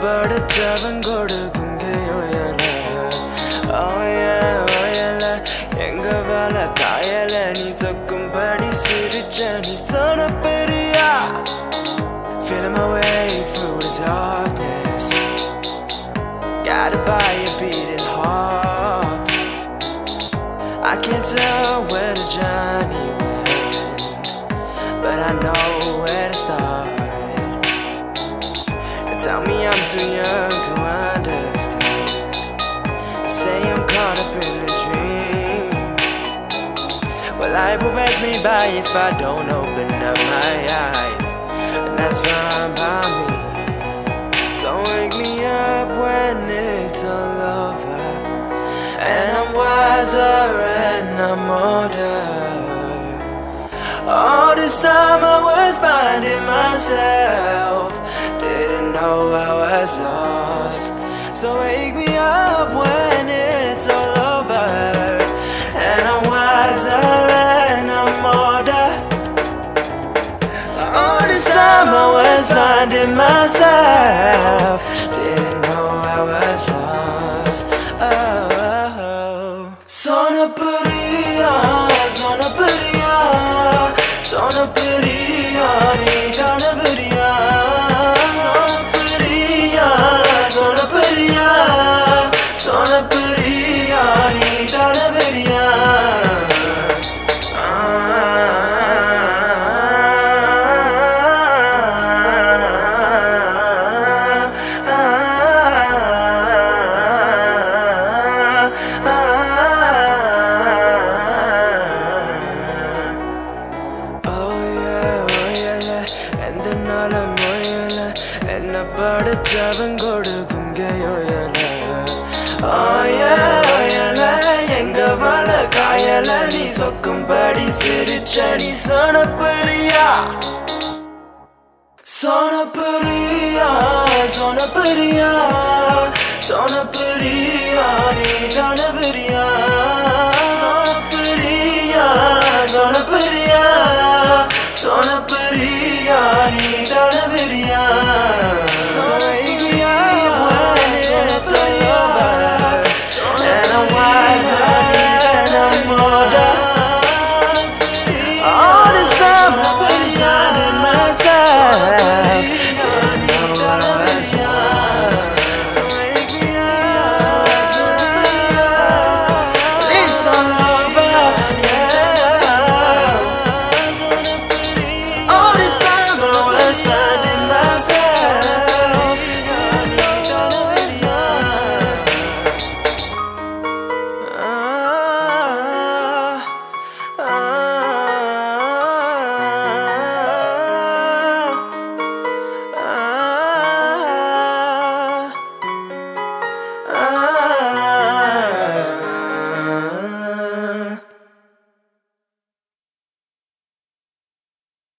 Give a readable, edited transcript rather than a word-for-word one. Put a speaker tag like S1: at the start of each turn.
S1: படிச்சவன் கொடுக்கும் கையோயல ஓயல எங்க வேலை காயல நீ சொக்கும்படி சிரிச்ச நீ சொன்ன பெரியா feeling my way through the darkness gotta buy a beating heart I can't tell where the journey will end but I know where to start tell me I'm too young to understand say I'm caught up in a dream well life will pass me by if I don't open up my eyes and that's fine by me so wake me up when it's all over and I'm wiser and I'm older all this time I was finding myself didn't know I was lost so wake me up when it's all over and I'm wiser and I'm older all this time I was finding myself didn't know I was lost Sona Priya Sona Priya Sona Priya ni danavriya Sona Priya Sona Priya Sona Priya ni danavriya எந்தனால முயல என்ன படிச்சவன் கொடுக்கும் கையோயல ஓயல எங்க வள காயல நீ சொக்கும்படி சிரிச்ச நீ சொனப்பரியா சொனப்பரியா சொனப்பரியா சொனப்பரியா நீ தானவரியா சொனப்பரியா சொனப்பரியா Sona Priya ni